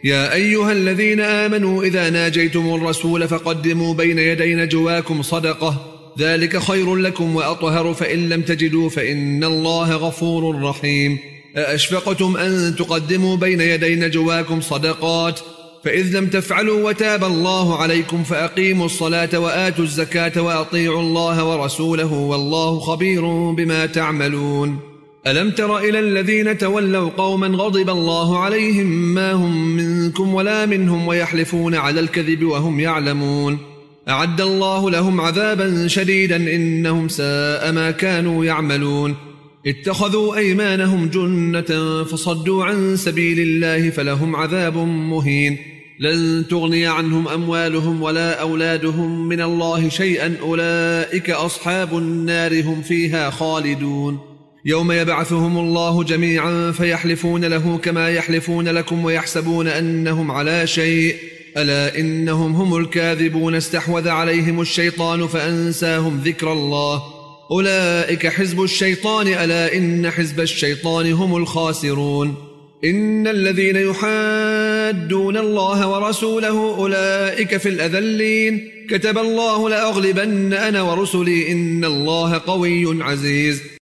يا أيها الذين آمنوا إذا ناجيتم الرسول فقدموا بين يدي نجواكم صدقة ذلك خير لكم وأطهر فإن لم تجدوا فإن الله غفور رحيم أأشفقتم أن تقدموا بين يدي نجواكم صدقات فإذ لم تفعلوا وتاب الله عليكم فأقيموا الصلاة وآتوا الزكاة وأطيعوا الله ورسوله والله خبير بما تعملون ألم تر إلى الذين تولوا قوما غضب الله عليهم ما هم منكم ولا منهم ويحلفون على الكذب وهم يعلمون أعد الله لهم عذابا شديدا إنهم ساء ما كانوا يعملون اتخذوا أيمانهم جنة فصدوا عن سبيل الله فلهم عذاب مهين لن تغني عنهم أموالهم ولا أولادهم من الله شيئا أولئك أصحاب النار هم فيها خالدون يوم يبعثهم الله جميعا فيحلفون له كما يحلفون لكم ويحسبون أنهم على شيء ألا إنهم هم الكاذبون استحوذ عليهم الشيطان فأنساهم ذكر الله أولئك حزب الشيطان ألا إن حزب الشيطان هم الخاسرون إن الذين يحادون الله ورسوله أولئك في الأذلين كتب الله لأغلبن أنا ورسلي إن الله قوي عزيز